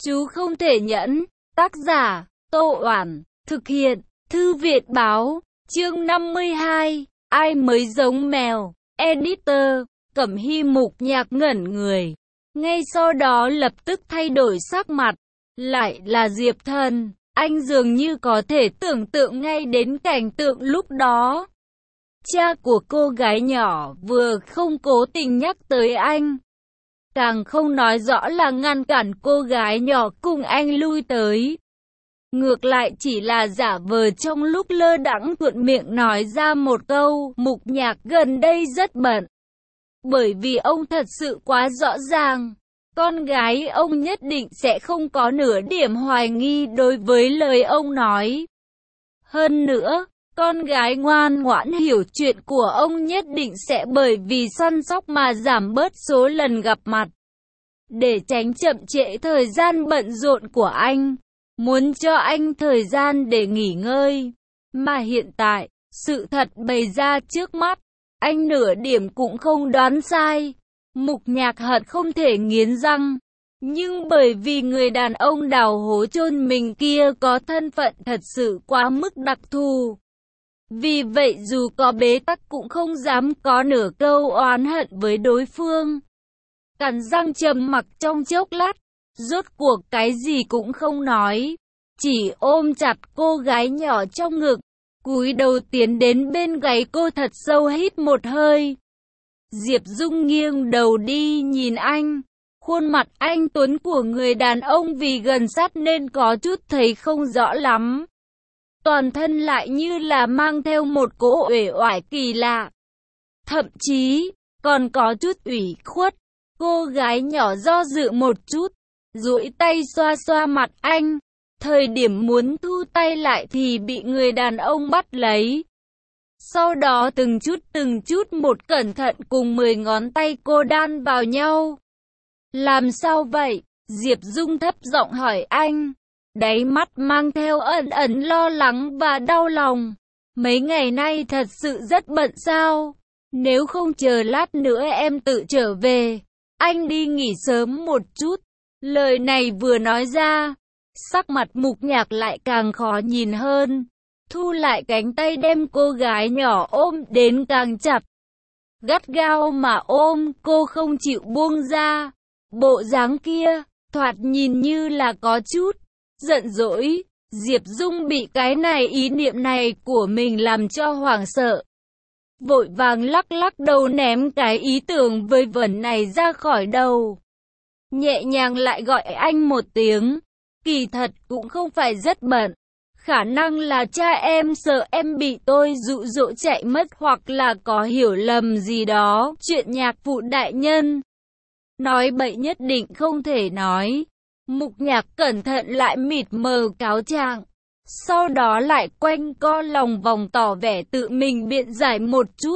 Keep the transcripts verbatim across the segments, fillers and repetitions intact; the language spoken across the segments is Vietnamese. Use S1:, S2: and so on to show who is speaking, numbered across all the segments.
S1: Chú không thể nhẫn. Tác giả, Tô Oản. Thực hiện, Thư viện Báo. Chương năm mươi hai. Ai mới giống mèo. Editor, Cẩm Hy. Mục Nhạc ngẩn người. Ngay sau đó lập tức thay đổi sắc mặt. Lại là Diệp Thần. Anh dường như có thể tưởng tượng ngay đến cảnh tượng lúc đó. Cha của cô gái nhỏ vừa không cố tình nhắc tới anh, càng không nói rõ là ngăn cản cô gái nhỏ cùng anh lui tới. Ngược lại chỉ là giả vờ trong lúc lơ đãng thuận miệng nói ra một câu, Mục Nhạc gần đây rất bận. Bởi vì ông thật sự quá rõ ràng, con gái ông nhất định sẽ không có nửa điểm hoài nghi đối với lời ông nói. Hơn nữa, con gái ngoan ngoãn hiểu chuyện của ông nhất định sẽ bởi vì săn sóc mà giảm bớt số lần gặp mặt. Để tránh chậm trễ thời gian bận rộn của anh, muốn cho anh thời gian để nghỉ ngơi. Mà hiện tại, sự thật bày ra trước mắt, anh nửa điểm cũng không đoán sai. Mục Nhạc hận không thể nghiến răng. Nhưng bởi vì người đàn ông đào hố chôn mình kia có thân phận thật sự quá mức đặc thù. Vì vậy dù có bế tắc cũng không dám có nửa câu oán hận với đối phương. Cắn răng trầm mặc trong chốc lát, rốt cuộc cái gì cũng không nói, chỉ ôm chặt cô gái nhỏ trong ngực, cúi đầu tiến đến bên gáy cô thật sâu hít một hơi. Diệp Dung nghiêng đầu đi nhìn anh, khuôn mặt anh tuấn của người đàn ông vì gần sát nên có chút thấy không rõ lắm. Toàn thân lại như là mang theo một cỗ uể oải kỳ lạ. Thậm chí, còn có chút ủy khuất. Cô gái nhỏ do dự một chút, duỗi tay xoa xoa mặt anh. Thời điểm muốn thu tay lại thì bị người đàn ông bắt lấy. Sau đó từng chút từng chút một cẩn thận cùng mười ngón tay cô đan vào nhau. Làm sao vậy? Diệp Dung thấp giọng hỏi anh. Đáy mắt mang theo ẩn ẩn lo lắng và đau lòng. Mấy ngày nay thật sự rất bận sao? Nếu không chờ lát nữa em tự trở về, anh đi nghỉ sớm một chút. Lời này vừa nói ra, sắc mặt Mục Nhạc lại càng khó nhìn hơn. Thu lại cánh tay đem cô gái nhỏ ôm đến càng chặt. Gắt gao mà ôm, cô không chịu buông ra. Bộ dáng kia, thoạt nhìn như là có chút giận dỗi. Diệp Dung bị cái này ý niệm này của mình làm cho hoảng sợ. Vội vàng lắc lắc đầu ném cái ý tưởng vơi vẩn này ra khỏi đầu. Nhẹ nhàng lại gọi anh một tiếng. Kỳ thật cũng không phải rất bận. Khả năng là cha em sợ em bị tôi dụ dỗ chạy mất hoặc là có hiểu lầm gì đó. Chuyện Nhạc phụ đại nhân nói bậy nhất định không thể nói. Mục Nhạc cẩn thận lại mịt mờ cáo trạng. Sau đó lại quanh co lòng vòng tỏ vẻ tự mình biện giải một chút.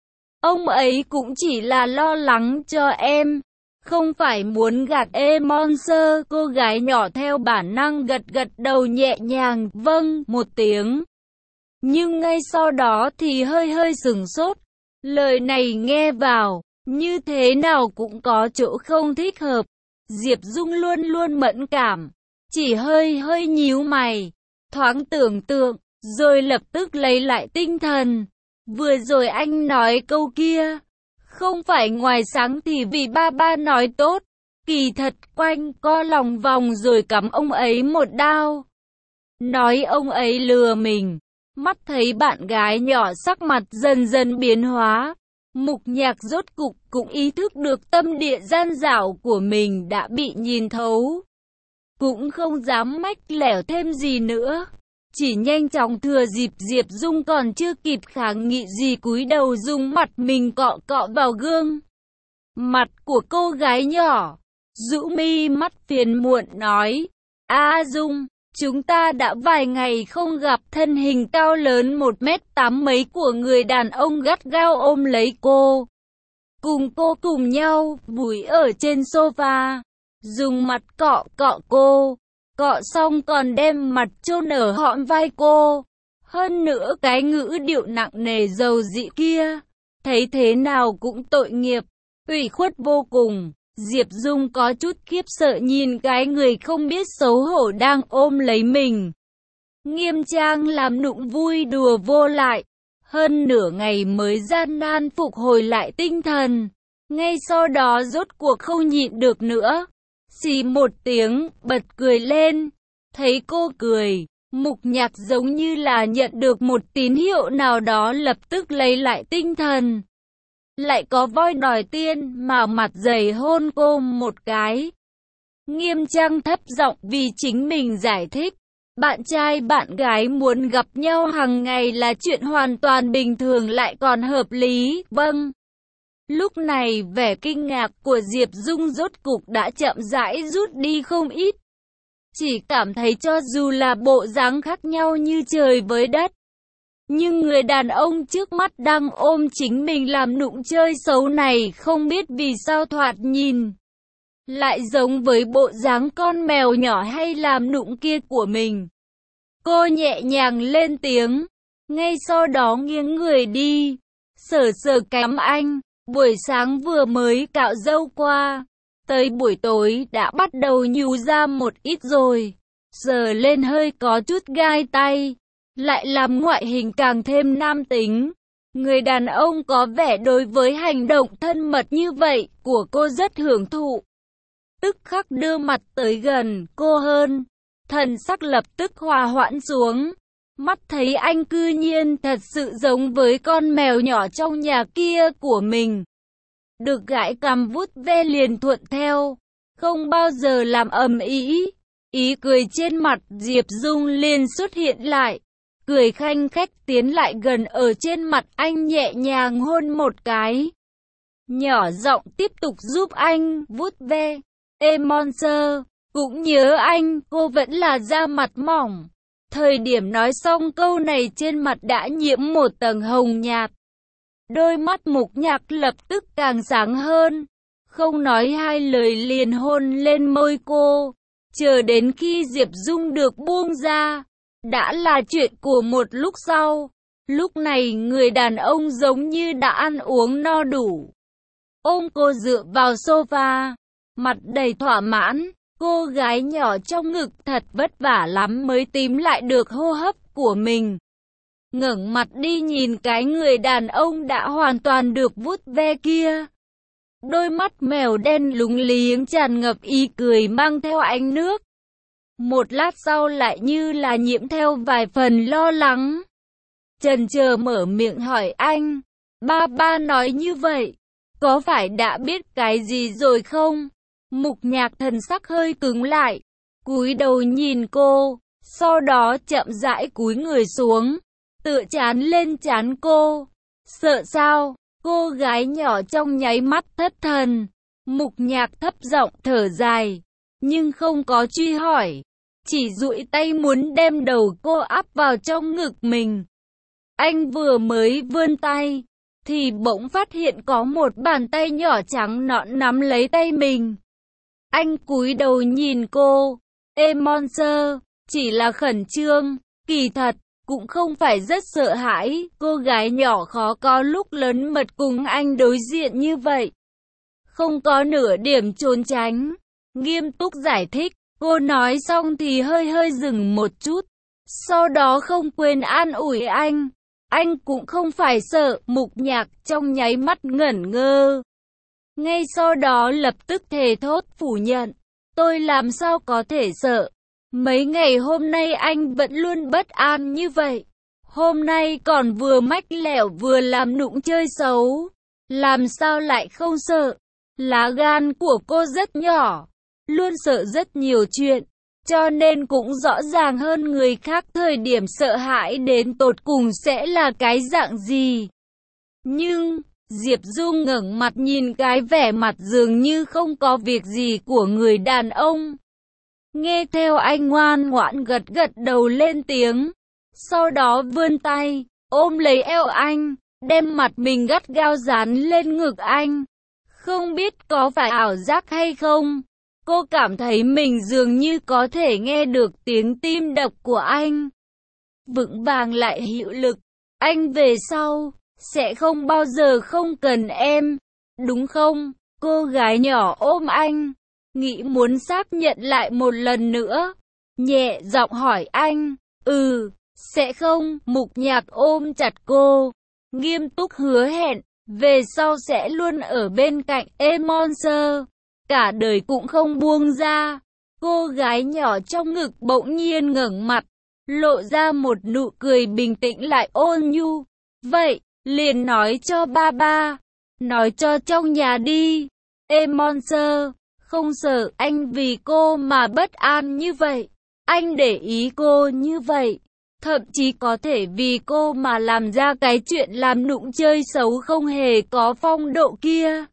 S1: Ông ấy cũng chỉ là lo lắng cho em, không phải muốn gạt em. Monster. Cô gái nhỏ theo bản năng gật gật đầu nhẹ nhàng, vâng, một tiếng. Nhưng ngay sau đó thì hơi hơi sửng sốt. Lời này nghe vào, như thế nào cũng có chỗ không thích hợp. Diệp Dung luôn luôn mẫn cảm, chỉ hơi hơi nhíu mày, thoáng tưởng tượng, rồi lập tức lấy lại tinh thần. Vừa rồi anh nói câu kia, không phải ngoài sáng thì vì ba ba nói tốt, kỳ thật quanh co lòng vòng rồi cắm ông ấy một đao. Nói ông ấy lừa mình. Mắt thấy bạn gái nhỏ sắc mặt dần dần biến hóa, Mục Nhạc rốt cục cũng ý thức được tâm địa gian dảo của mình đã bị nhìn thấu. Cũng không dám mách lẻo thêm gì nữa. Chỉ nhanh chóng thừa dịp Diệp Dung còn chưa kịp kháng nghị gì cúi đầu dùng mặt mình cọ cọ vào gương. Mặt của cô gái nhỏ, rũ mi mắt phiền muộn nói. A Dung, chúng ta đã vài ngày không gặp. Thân hình cao lớn một mét tám mấy của người đàn ông gắt gao ôm lấy cô. Cùng cô cùng nhau, vùi ở trên sofa, dùng mặt cọ cọ cô. Cọ xong còn đem mặt chôn ở hõm vai cô. Hơn nữa cái ngữ điệu nặng nề dầu dị kia, thấy thế nào cũng tội nghiệp, ủy khuất vô cùng. Diệp Dung có chút khiếp sợ nhìn cái người không biết xấu hổ đang ôm lấy mình. Nghiêm trang làm nũng vui đùa vô lại. Hơn nửa ngày mới gian nan phục hồi lại tinh thần. Ngay sau đó rốt cuộc không nhịn được nữa. Xì một tiếng, bật cười lên. Thấy cô cười, Mục Nhạc giống như là nhận được một tín hiệu nào đó lập tức lấy lại tinh thần. Lại có voi đòi tiên mà mặt dày hôn cô một cái. Nghiêm trang thấp giọng vì chính mình giải thích. Bạn trai bạn gái muốn gặp nhau hàng ngày là chuyện hoàn toàn bình thường lại còn hợp lý. Vâng. Lúc này vẻ kinh ngạc của Diệp Dung rốt cục đã chậm rãi rút đi không ít. Chỉ cảm thấy cho dù là bộ dáng khác nhau như trời với đất. Nhưng người đàn ông trước mắt đang ôm chính mình làm nũng chơi xấu này không biết vì sao thoạt nhìn. Lại giống với bộ dáng con mèo nhỏ hay làm nũng kia của mình. Cô nhẹ nhàng lên tiếng. Ngay sau đó nghiêng người đi. Sờ sờ cằm anh. Buổi sáng vừa mới cạo râu qua. Tới buổi tối đã bắt đầu nhú ra một ít rồi. Sờ lên hơi có chút gai tay. Lại làm ngoại hình càng thêm nam tính. Người đàn ông có vẻ đối với hành động thân mật như vậy của cô rất hưởng thụ. Tức khắc đưa mặt tới gần cô hơn. Thần sắc lập tức hòa hoãn xuống. Mắt thấy anh cư nhiên thật sự giống với con mèo nhỏ trong nhà kia của mình. Được gãi cằm vuốt ve liền thuận theo. Không bao giờ làm ầm ĩ. Ý cười trên mặt Diệp Dung liền xuất hiện lại. Cười khanh khách tiến lại gần ở trên mặt anh nhẹ nhàng hôn một cái. Nhỏ giọng tiếp tục giúp anh vuốt ve. Ê Monster, cũng nhớ anh, cô vẫn là da mặt mỏng. Thời điểm nói xong câu này trên mặt đã nhiễm một tầng hồng nhạt. Đôi mắt Mục Nhạc lập tức càng sáng hơn. Không nói hai lời liền hôn lên môi cô. Chờ đến khi Diệp Dung được buông ra. Đã là chuyện của một lúc sau. Lúc này người đàn ông giống như đã ăn uống no đủ. Ôm cô dựa vào sofa. Mặt đầy thỏa mãn. Cô gái nhỏ trong ngực thật vất vả lắm mới tìm lại được hô hấp của mình. Ngẩng mặt đi nhìn cái người đàn ông đã hoàn toàn được vuốt ve kia. Đôi mắt mèo đen lúng liếng tràn ngập ý cười mang theo ánh nước. Một lát sau lại như là nhiễm theo vài phần lo lắng. Chần chờ mở miệng hỏi anh. Ba ba nói như vậy, có phải đã biết cái gì rồi không? Mục Nhạc thần sắc hơi cứng lại. Cúi đầu nhìn cô. Sau đó chậm rãi cúi người xuống. Tựa chán lên chán cô. Sợ sao? Cô gái nhỏ trong nháy mắt thất thần. Mục Nhạc thấp giọng thở dài. Nhưng không có truy hỏi. Chỉ duỗi tay muốn đem đầu cô áp vào trong ngực mình. Anh vừa mới vươn tay. Thì bỗng phát hiện có một bàn tay nhỏ trắng nõn nắm lấy tay mình. Anh cúi đầu nhìn cô. Ê Monster, chỉ là khẩn trương. Kỳ thật, cũng không phải rất sợ hãi. Cô gái nhỏ khó có lúc lớn mật cùng anh đối diện như vậy. Không có nửa điểm trốn tránh. Nghiêm túc giải thích. Cô nói xong thì hơi hơi dừng một chút. Sau đó không quên an ủi anh. Anh cũng không phải sợ. Mục Nhạc trong nháy mắt ngẩn ngơ. Ngay sau đó lập tức thề thốt phủ nhận. Tôi làm sao có thể sợ. Mấy ngày hôm nay anh vẫn luôn bất an như vậy. Hôm nay còn vừa mách lẻo vừa làm nũng chơi xấu. Làm sao lại không sợ. Lá gan của cô rất nhỏ. Luôn sợ rất nhiều chuyện. Cho nên cũng rõ ràng hơn người khác thời điểm sợ hãi đến tột cùng sẽ là cái dạng gì. Nhưng Diệp Dung ngẩng mặt nhìn cái vẻ mặt dường như không có việc gì của người đàn ông. Nghe theo anh ngoan ngoãn gật gật đầu lên tiếng. Sau đó vươn tay, ôm lấy eo anh, đem mặt mình gắt gao dán lên ngực anh. Không biết có phải ảo giác hay không, cô cảm thấy mình dường như có thể nghe được tiếng tim đập của anh. Vững vàng lại hiệu lực, anh về sau sẽ không bao giờ không cần em, đúng không? cô gái nhỏ ôm anh, nghĩ muốn xác nhận lại một lần nữa. Nhẹ giọng hỏi anh, ừ, sẽ không? Mục Nhạc ôm chặt cô, nghiêm túc hứa hẹn, về sau sẽ luôn ở bên cạnh Emonster, cả đời cũng không buông ra. Cô gái nhỏ trong ngực bỗng nhiên ngẩng mặt, lộ ra một nụ cười bình tĩnh lại ôn nhu. Vậy, liền nói cho ba ba, nói cho trong nhà đi. Emonster, không sợ anh vì cô mà bất an như vậy. Anh để ý cô như vậy, thậm chí có thể vì cô mà làm ra cái chuyện làm nũng chơi xấu không hề có phong độ kia.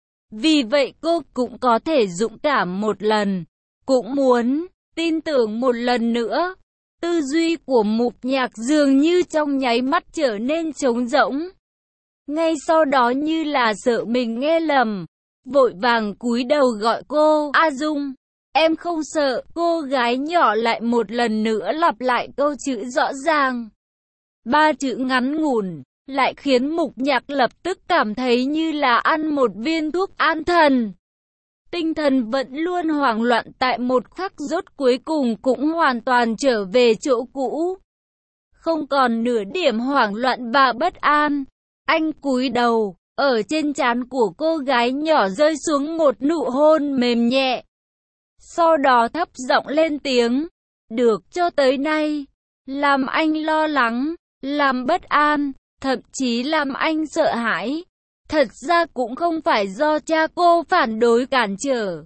S1: Vì vậy cô cũng có thể dũng cảm một lần, cũng muốn tin tưởng một lần nữa. Tư duy của Mục Nhạc dường như trong nháy mắt trở nên trống rỗng. Ngay sau đó như là sợ mình nghe lầm, vội vàng cúi đầu gọi cô, A Dung. Em không sợ, cô gái nhỏ lại một lần nữa lặp lại câu chữ rõ ràng. Ba chữ ngắn ngủn, lại khiến Mục Nhạc lập tức cảm thấy như là ăn một viên thuốc an thần. Tinh thần vẫn luôn hoảng loạn tại một khắc rốt cuối cùng cũng hoàn toàn trở về chỗ cũ. Không còn nửa điểm hoảng loạn và bất an. Anh cúi đầu, ở trên trán của cô gái nhỏ rơi xuống một nụ hôn mềm nhẹ. Sau đó thấp giọng lên tiếng, được cho tới nay, làm anh lo lắng, làm bất an, thậm chí làm anh sợ hãi. Thật ra cũng không phải do cha cô phản đối cản trở,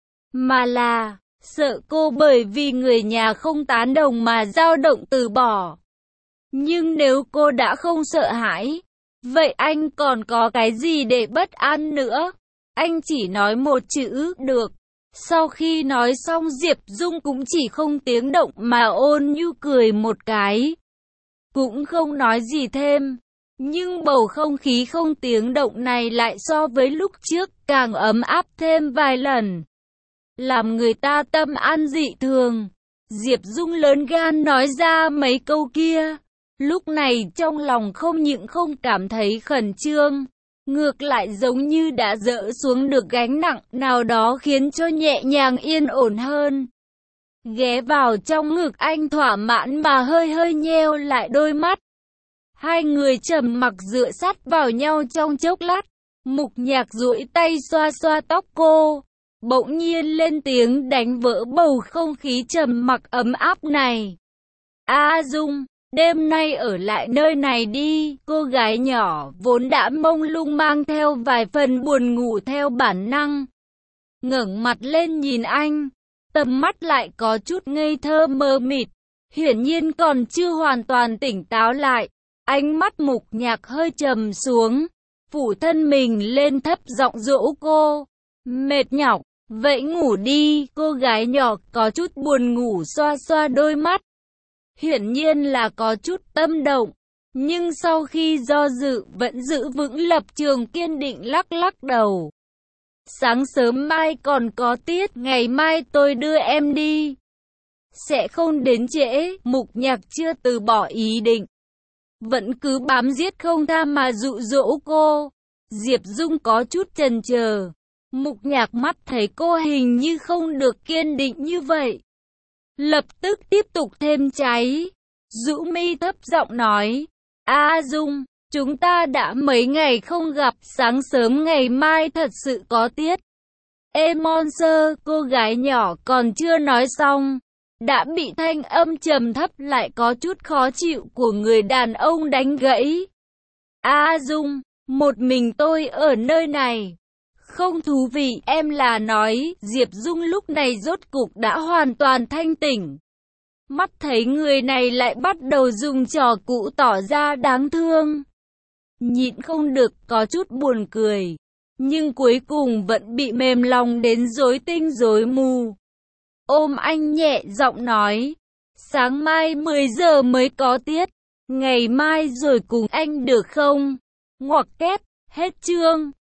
S1: mà là sợ cô bởi vì người nhà không tán đồng mà dao động từ bỏ. Nhưng nếu cô đã không sợ hãi, vậy anh còn có cái gì để bất an nữa? Anh chỉ nói một chữ, được. Sau khi nói xong Diệp Dung cũng chỉ không tiếng động mà ôn nhu cười một cái. Cũng không nói gì thêm. Nhưng bầu không khí không tiếng động này lại so với lúc trước càng ấm áp thêm vài lần. Làm người ta tâm an dị thường. Diệp Dung lớn gan nói ra mấy câu kia. Lúc này trong lòng không những không cảm thấy khẩn trương, ngược lại giống như đã dỡ xuống được gánh nặng nào đó khiến cho nhẹ nhàng yên ổn hơn. Ghé vào trong ngực anh thỏa mãn mà hơi hơi nheo lại đôi mắt. Hai người trầm mặc dựa sát vào nhau trong chốc lát. Mục Nhạc duỗi tay xoa xoa tóc cô, bỗng nhiên lên tiếng đánh vỡ bầu không khí trầm mặc ấm áp này. A Dung, đêm nay ở lại nơi này đi. Cô gái nhỏ vốn đã mông lung mang theo vài phần buồn ngủ theo bản năng, ngẩng mặt lên nhìn anh, tầm mắt lại có chút ngây thơ mơ mịt, hiển nhiên còn chưa hoàn toàn tỉnh táo lại. Ánh mắt Mục Nhạc hơi trầm xuống, phủ thân mình lên thấp giọng dỗ cô. Mệt nhọc, vậy ngủ đi. Cô gái nhỏ có chút buồn ngủ xoa xoa đôi mắt, hiển nhiên là có chút tâm động. Nhưng sau khi do dự vẫn giữ vững lập trường kiên định lắc lắc đầu. Sáng sớm mai còn có tiết, ngày mai tôi đưa em đi. Sẽ không đến trễ. Mục Nhạc chưa từ bỏ ý định, vẫn cứ bám giết không tha mà dụ dỗ cô. Diệp Dung có chút chần chờ. Mục Nhạc mắt thấy cô hình như không được kiên định như vậy, lập tức tiếp tục thêm cháy. Rũ mi thấp giọng nói, A Dung, chúng ta đã mấy ngày không gặp, sáng sớm ngày mai thật sự có tiết. Emonster, cô gái nhỏ còn chưa nói xong, đã bị thanh âm trầm thấp lại có chút khó chịu của người đàn ông đánh gãy. A Dung, một mình tôi ở nơi này, không thú vị. Em là nói. Diệp Dung lúc này rốt cục đã hoàn toàn thanh tỉnh. Mắt thấy người này lại bắt đầu dùng trò cũ tỏ ra đáng thương, nhịn không được có chút buồn cười, nhưng cuối cùng vẫn bị mềm lòng đến rối tinh rối mù. Ôm anh nhẹ giọng nói, sáng mai mười giờ mới có tiết, ngày mai rồi cùng anh được không? Ngoặc kép, hết chương.